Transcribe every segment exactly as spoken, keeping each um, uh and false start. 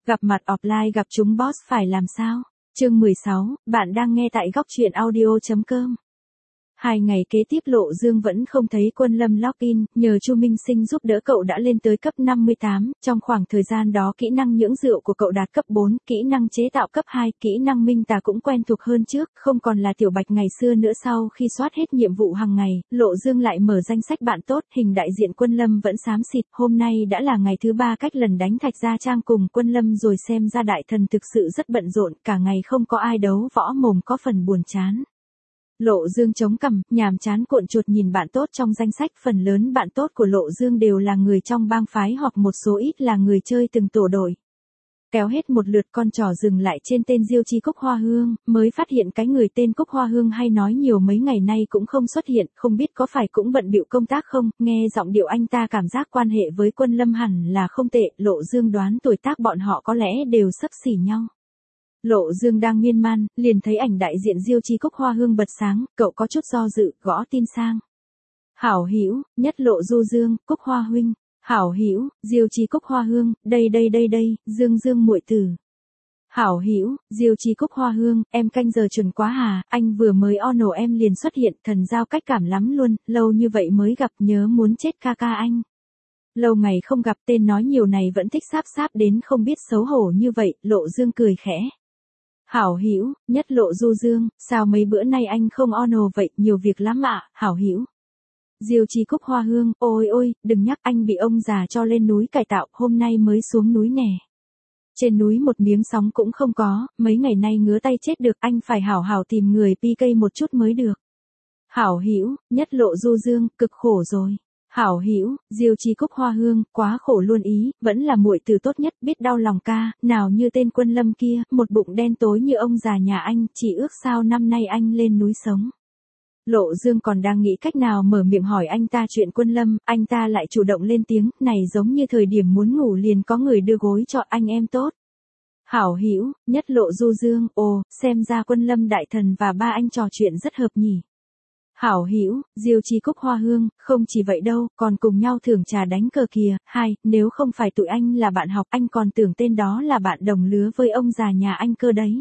Gặp mặt offline gặp chúng boss phải làm sao? Chương mười sáu, bạn đang nghe tại góc truyện audio chấm com. Hai ngày kế tiếp Lộ Dương vẫn không thấy Quân Lâm login, nhờ Chu Minh Sinh giúp đỡ cậu đã lên tới cấp năm mươi tám, trong khoảng thời gian đó kỹ năng nhưỡng rượu của cậu đạt cấp bốn, kỹ năng chế tạo cấp hai, kỹ năng minh tà cũng quen thuộc hơn trước, không còn là tiểu bạch ngày xưa nữa. Sau khi soát hết nhiệm vụ hàng ngày, Lộ Dương lại mở danh sách bạn tốt, hình đại diện Quân Lâm vẫn xám xịt, hôm nay đã là ngày thứ ba cách lần đánh Thạch Gia Trang cùng Quân Lâm rồi, xem ra đại thần thực sự rất bận rộn, cả ngày không có ai đấu võ mồm có phần buồn chán. Lộ Dương chống cằm, nhàm chán cuộn chuột nhìn bạn tốt trong danh sách, phần lớn bạn tốt của Lộ Dương đều là người trong bang phái hoặc một số ít là người chơi từng tổ đội. Kéo hết một lượt con trỏ dừng lại trên tên Diêu Chi Cúc Hoa Hương, mới phát hiện cái người tên Cúc Hoa Hương hay nói nhiều mấy ngày nay cũng không xuất hiện, không biết có phải cũng bận bịu công tác không, nghe giọng điệu anh ta cảm giác quan hệ với Quân Lâm hẳn là không tệ, Lộ Dương đoán tuổi tác bọn họ có lẽ đều xấp xỉ nhau. Lộ Dương đang miên man, liền thấy ảnh đại diện Diêu Chi Cúc Hoa Hương bật sáng, cậu có chút do dự, gõ tin sang. Hảo hữu, nhất Lộ Du Dương, Cúc Hoa huynh. Hảo hữu, Diêu Chi Cúc Hoa Hương, đây đây đây đây, Dương Dương muội tử. Hảo hữu, Diêu Chi Cúc Hoa Hương, em canh giờ chuẩn quá hà, anh vừa mới ono em liền xuất hiện, thần giao cách cảm lắm luôn, lâu như vậy mới gặp, nhớ muốn chết ca ca anh. Lâu ngày không gặp, tên nói nhiều này vẫn thích sáp sáp đến không biết xấu hổ như vậy, Lộ Dương cười khẽ. Hảo hữu, nhất Lộ Du Dương, sao mấy bữa nay anh không ono vậy, nhiều việc lắm ạ, à, hảo hữu. Diêu Chi Cúc Hoa Hương, ôi ôi, đừng nhắc, anh bị ông già cho lên núi cải tạo, hôm nay mới xuống núi nè. Trên núi một miếng sóng cũng không có, mấy ngày nay ngứa tay chết được, anh phải hảo hảo tìm người pê ca một chút mới được. Hảo hữu, nhất Lộ Du Dương, cực khổ rồi. Hảo hữu, Diêu Chi Cúc Hoa Hương, quá khổ luôn ý, vẫn là muội tử tốt nhất, biết đau lòng ca, nào như tên Quân Lâm kia, một bụng đen tối như ông già nhà anh, chỉ ước sao năm nay anh lên núi sống. Lộ Dương còn đang nghĩ cách nào mở miệng hỏi anh ta chuyện Quân Lâm, anh ta lại chủ động lên tiếng, này giống như thời điểm muốn ngủ liền có người đưa gối cho anh em tốt. Hảo hữu, nhất Lộ Du Dương, ồ, xem ra Quân Lâm đại thần và ba anh trò chuyện rất hợp nhỉ. Hảo hữu, Diêu Chi Cúc Hoa Hương, không chỉ vậy đâu, còn cùng nhau thưởng trà đánh cờ kìa, hai, nếu không phải tụi anh là bạn học, anh còn tưởng tên đó là bạn đồng lứa với ông già nhà anh cơ đấy.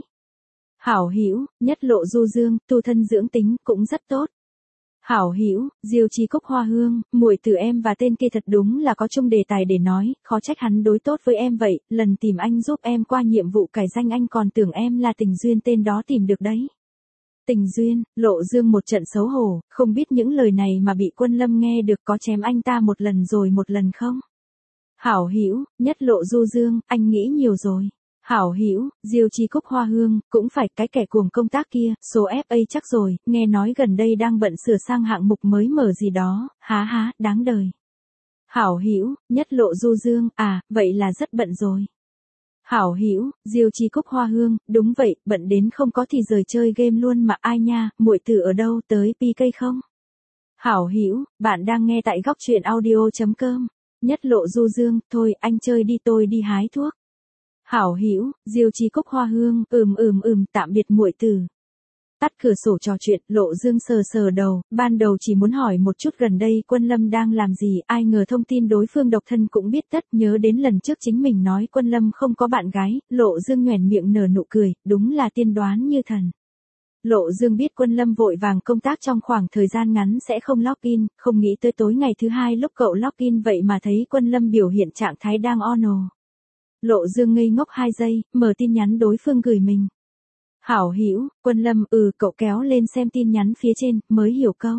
Hảo hữu, nhất Lộ Du Dương, tu thân dưỡng tính, cũng rất tốt. Hảo hữu, Diêu Chi Cúc Hoa Hương, muội tử em và tên kia thật đúng là có chung đề tài để nói, khó trách hắn đối tốt với em vậy, lần tìm anh giúp em qua nhiệm vụ cải danh anh còn tưởng em là tình duyên tên đó tìm được đấy. Tình duyên, Lộ Dương một trận xấu hổ, không biết những lời này mà bị Quân Lâm nghe được có chém anh ta một lần rồi một lần không? Hảo hữu, nhất Lộ Du Dương, anh nghĩ nhiều rồi. Hảo hữu, Diêu Chi Cúc Hoa Hương, cũng phải cái kẻ cuồng công tác kia, số ép a chắc rồi, nghe nói gần đây đang bận sửa sang hạng mục mới mở gì đó, há há, đáng đời. Hảo hữu, nhất Lộ Du Dương, à, vậy là rất bận rồi. Hảo hữu, Diêu Chi Cúc Hoa Hương, đúng vậy, bận đến không có thì rời chơi game luôn mà ai nha, muội tử ở đâu, tới pê ca không? Hảo hữu, bạn đang nghe tại góc truyện audio chấm com. Nhất Lộ Du Dương, thôi anh chơi đi tôi đi hái thuốc. Hảo hữu, Diêu Chi Cúc Hoa Hương, ừm ừm ừm, tạm biệt muội tử. Tắt cửa sổ trò chuyện, Lộ Dương sờ sờ đầu, ban đầu chỉ muốn hỏi một chút gần đây Quân Lâm đang làm gì, ai ngờ thông tin đối phương độc thân cũng biết tất, nhớ đến lần trước chính mình nói Quân Lâm không có bạn gái, Lộ Dương nhoẻn miệng nở nụ cười, đúng là tiên đoán như thần. Lộ Dương biết Quân Lâm vội vàng công tác trong khoảng thời gian ngắn sẽ không login, không nghĩ tới tối ngày thứ hai lúc cậu login vậy mà thấy Quân Lâm biểu hiện trạng thái đang ono. Lộ Dương ngây ngốc hai giây, mở tin nhắn đối phương gửi mình. Hảo hữu, Quân Lâm, ừ, cậu kéo lên xem tin nhắn phía trên, mới hiểu câu.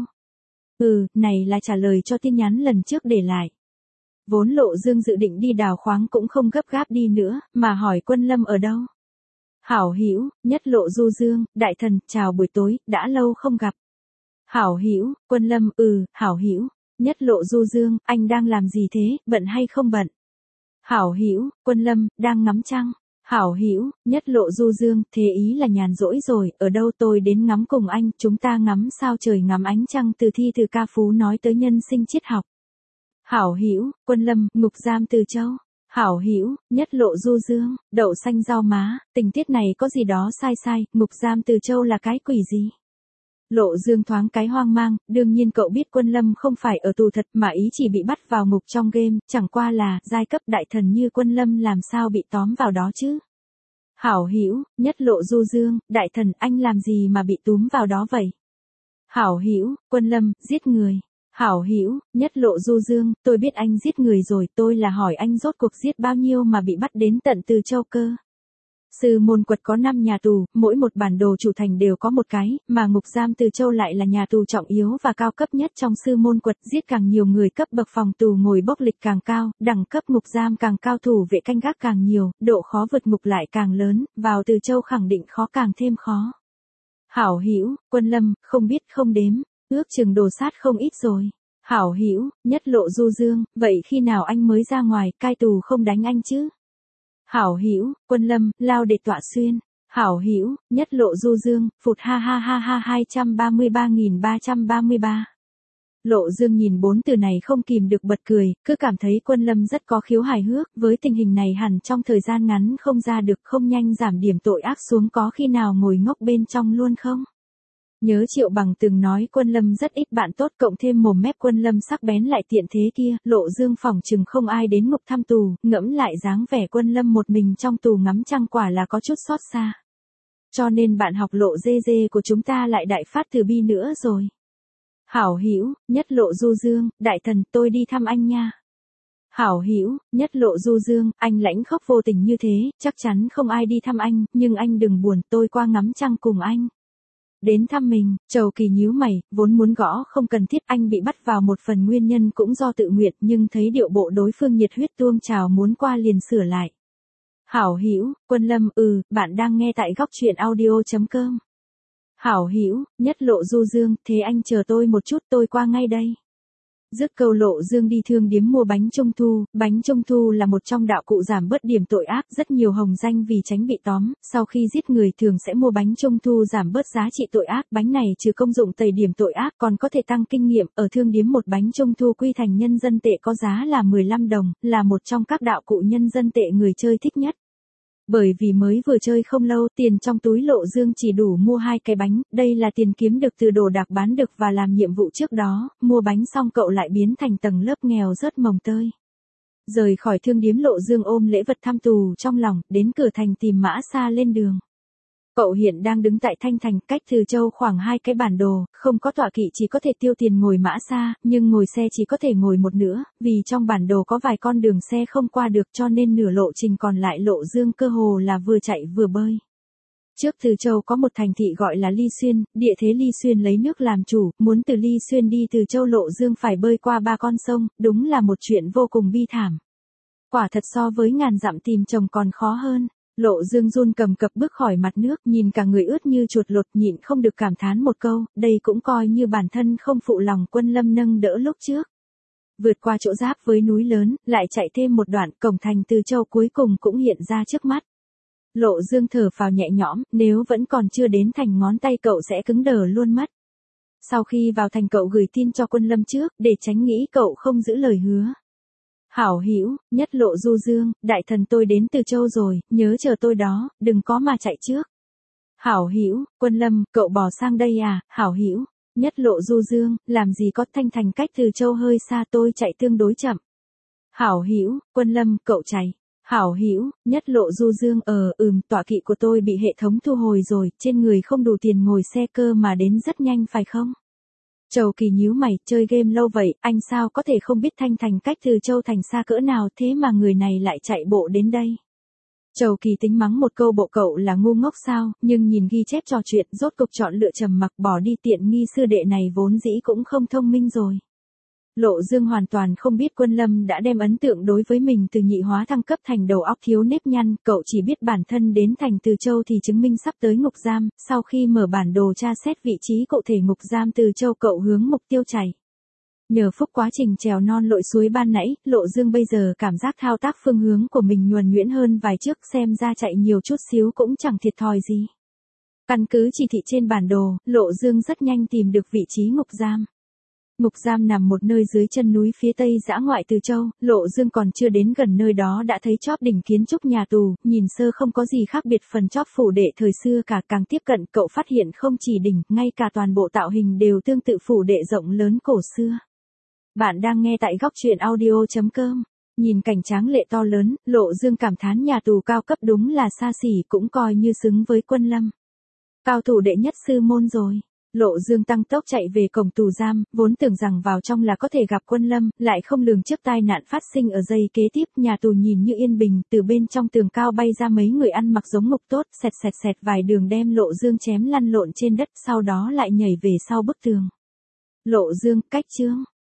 Ừ, này là trả lời cho tin nhắn lần trước để lại. Vốn Lộ Dương dự định đi đào khoáng cũng không gấp gáp đi nữa, mà hỏi Quân Lâm ở đâu. Hảo hữu, nhất Lộ Du Dương, đại thần, chào buổi tối, đã lâu không gặp. Hảo hữu, Quân Lâm, ừ, hảo hữu, nhất Lộ Du Dương, anh đang làm gì thế, bận hay không bận? Hảo hữu, Quân Lâm, đang ngắm trăng. Hảo hữu, nhất Lộ Du Dương, thế ý là nhàn rỗi rồi, ở đâu tôi đến ngắm cùng anh, chúng ta ngắm sao trời ngắm ánh trăng từ thi từ ca phú nói tới nhân sinh triết học. Hảo hữu, Quân Lâm, ngục giam Từ Châu. Hảo hữu, nhất Lộ Du Dương, đậu xanh rau má, tình tiết này có gì đó sai sai, ngục giam Từ Châu là cái quỷ gì? Lộ Dương thoáng cái hoang mang, đương nhiên cậu biết Quân Lâm không phải ở tù thật mà ý chỉ bị bắt vào ngục trong game, chẳng qua là, giai cấp đại thần như Quân Lâm làm sao bị tóm vào đó chứ. Hảo Hữu, Nhất Lộ Du Dương, đại thần anh làm gì mà bị túm vào đó vậy? Hảo Hữu, Quân Lâm, giết người. Hảo Hữu, Nhất Lộ Du Dương, tôi biết anh giết người rồi, tôi là hỏi anh rốt cuộc giết bao nhiêu mà bị bắt đến tận Từ Châu cơ. Sư môn quật có năm nhà tù, mỗi một bản đồ chủ thành đều có một cái, mà ngục giam Từ Châu lại là nhà tù trọng yếu và cao cấp nhất trong sư môn quật, giết càng nhiều người cấp bậc phòng tù ngồi bốc lịch càng cao, đẳng cấp ngục giam càng cao, thủ vệ canh gác càng nhiều, độ khó vượt ngục lại càng lớn, vào Từ Châu khẳng định khó càng thêm khó. Hảo Hữu, Quân Lâm, không biết không đếm, ước chừng đồ sát không ít rồi. Hảo Hữu, Nhất Lộ Du Dương, vậy khi nào anh mới ra ngoài, cai tù không đánh anh chứ? Hảo Hữu, Quân Lâm, lao để tọa xuyên. Hảo Hữu, Nhất Lộ Du Dương, phụt ha ha ha ha hai trăm ba mươi ba nghìn ba trăm ba mươi ba. Lộ Dương nhìn bốn từ này không kìm được bật cười, cứ cảm thấy Quân Lâm rất có khiếu hài hước, với tình hình này hẳn trong thời gian ngắn không ra được, không nhanh giảm điểm tội ác xuống, có khi nào ngồi ngốc bên trong luôn không? Nhớ Triệu Bằng từng nói Quân Lâm rất ít bạn tốt, cộng thêm mồm mép Quân Lâm sắc bén lại tiện thế kia, Lộ Dương phỏng chừng không ai đến ngục thăm tù, ngẫm lại dáng vẻ Quân Lâm một mình trong tù ngắm trăng quả là có chút xót xa. Cho nên bạn học Lộ dê dê của chúng ta lại đại phát từ bi nữa rồi. Hảo Hữu, Nhất Lộ Du Dương, đại thần, tôi đi thăm anh nha. Hảo Hữu, Nhất Lộ Du Dương, anh lãnh khốc vô tình như thế, chắc chắn không ai đi thăm anh, nhưng anh đừng buồn, tôi qua ngắm trăng cùng anh. Đến thăm mình, Trầu Kỳ nhíu mày, vốn muốn gõ không cần thiết, anh bị bắt vào một phần nguyên nhân cũng do tự nguyện, nhưng thấy điệu bộ đối phương nhiệt huyết tuông trào muốn qua liền sửa lại. Hảo Hữu, Quân Lâm, ừ, bạn đang nghe tại góc truyện audio chấm com. Hảo Hữu, Nhất Lộ Du Dương, thế anh chờ tôi một chút, tôi qua ngay đây. Dứt câu Lộ Dương đi thương điếm mua bánh trung thu, bánh trung thu là một trong đạo cụ giảm bớt điểm tội ác, rất nhiều hồng danh vì tránh bị tóm, sau khi giết người thường sẽ mua bánh trung thu giảm bớt giá trị tội ác, bánh này trừ công dụng tẩy điểm tội ác còn có thể tăng kinh nghiệm, ở thương điếm một bánh trung thu quy thành nhân dân tệ có giá là mười lăm đồng, là một trong các đạo cụ nhân dân tệ người chơi thích nhất. Bởi vì mới vừa chơi không lâu, tiền trong túi Lộ Dương chỉ đủ mua hai cái bánh, đây là tiền kiếm được từ đồ đạc bán được và làm nhiệm vụ trước đó, mua bánh xong cậu lại biến thành tầng lớp nghèo rớt mồng tơi. Rời khỏi thương điếm Lộ Dương ôm lễ vật thăm tù trong lòng, đến cửa thành tìm Mã Sa lên đường. Cậu hiện đang đứng tại Thanh Thành, cách Từ Châu khoảng hai cái bản đồ, không có tọa kỵ chỉ có thể tiêu tiền ngồi Mã Sa, nhưng ngồi xe chỉ có thể ngồi một nửa, vì trong bản đồ có vài con đường xe không qua được cho nên nửa lộ trình còn lại Lộ Dương cơ hồ là vừa chạy vừa bơi. Trước Từ Châu có một thành thị gọi là Ly Xuyên, địa thế Ly Xuyên lấy nước làm chủ, muốn từ Ly Xuyên đi Từ Châu Lộ Dương phải bơi qua ba con sông, đúng là một chuyện vô cùng bi thảm. Quả thật so với ngàn dặm tìm chồng còn khó hơn. Lộ Dương run cầm cập bước khỏi mặt nước, nhìn cả người ướt như chuột lột, nhịn không được cảm thán một câu, đây cũng coi như bản thân không phụ lòng Quân Lâm nâng đỡ lúc trước. Vượt qua chỗ giáp với núi lớn, lại chạy thêm một đoạn, cổng thành Từ Châu cuối cùng cũng hiện ra trước mắt. Lộ Dương thở phào nhẹ nhõm, nếu vẫn còn chưa đến thành ngón tay cậu sẽ cứng đờ luôn mất. Sau khi vào thành cậu gửi tin cho Quân Lâm trước, để tránh nghĩ cậu không giữ lời hứa. Hảo Hữu, Nhất Lộ Du Dương, đại thần tôi đến Từ Châu rồi, nhớ chờ tôi đó, đừng có mà chạy trước. Hảo Hữu, Quân Lâm, cậu bỏ sang đây à? Hảo Hữu, Nhất Lộ Du Dương, làm gì có, Thanh Thành cách Từ Châu hơi xa, tôi chạy tương đối chậm. Hảo Hữu, Quân Lâm, cậu chạy. Hảo Hữu, Nhất Lộ Du Dương, ờ, ừm, tọa kỵ của tôi bị hệ thống thu hồi rồi, trên người không đủ tiền ngồi xe cơ mà đến rất nhanh phải không? Trầu Kỳ nhíu mày, chơi game lâu vậy, anh sao có thể không biết Thanh Thành cách Từ Châu thành xa cỡ nào, thế mà người này lại chạy bộ đến đây. Trầu Kỳ tính mắng một câu bộ cậu là ngu ngốc sao, nhưng nhìn ghi chép trò chuyện, rốt cục chọn lựa trầm mặc, bỏ đi, tiện nghi sư đệ này vốn dĩ cũng không thông minh rồi. Lộ Dương hoàn toàn không biết Quân Lâm đã đem ấn tượng đối với mình từ nhị hóa thăng cấp thành đầu óc thiếu nếp nhăn, cậu chỉ biết bản thân đến thành Từ Châu thì chứng minh sắp tới ngục giam, sau khi mở bản đồ tra xét vị trí cụ thể ngục giam Từ Châu cậu hướng mục tiêu chảy. Nhờ phúc quá trình trèo non lội suối ban nãy, Lộ Dương bây giờ cảm giác thao tác phương hướng của mình nhuần nhuyễn hơn vài trước, xem ra chạy nhiều chút xíu cũng chẳng thiệt thòi gì. Căn cứ chỉ thị trên bản đồ, Lộ Dương rất nhanh tìm được vị trí ngục giam. Ngục giam nằm một nơi dưới chân núi phía tây dã ngoại Từ Châu, Lộ Dương còn chưa đến gần nơi đó đã thấy chóp đỉnh kiến trúc nhà tù, nhìn sơ không có gì khác biệt phần chóp phủ đệ thời xưa cả, càng tiếp cận cậu phát hiện không chỉ đỉnh, ngay cả toàn bộ tạo hình đều tương tự phủ đệ rộng lớn cổ xưa. Bạn đang nghe tại góc truyện audio chấm com. Nhìn cảnh tráng lệ to lớn, Lộ Dương cảm thán nhà tù cao cấp đúng là xa xỉ, cũng coi như xứng với Quân Lâm. Cao thủ đệ nhất sư môn rồi. Lộ Dương tăng tốc chạy về cổng tù giam, vốn tưởng rằng vào trong là có thể gặp Quân Lâm, lại không lường trước tai nạn phát sinh ở giây kế tiếp. Nhà tù nhìn như yên bình, từ bên trong tường cao bay ra mấy người ăn mặc giống ngục tốt, xẹt xẹt xẹt vài đường đem Lộ Dương chém lăn lộn trên đất, sau đó lại nhảy về sau bức tường. Lộ Dương, cách chương.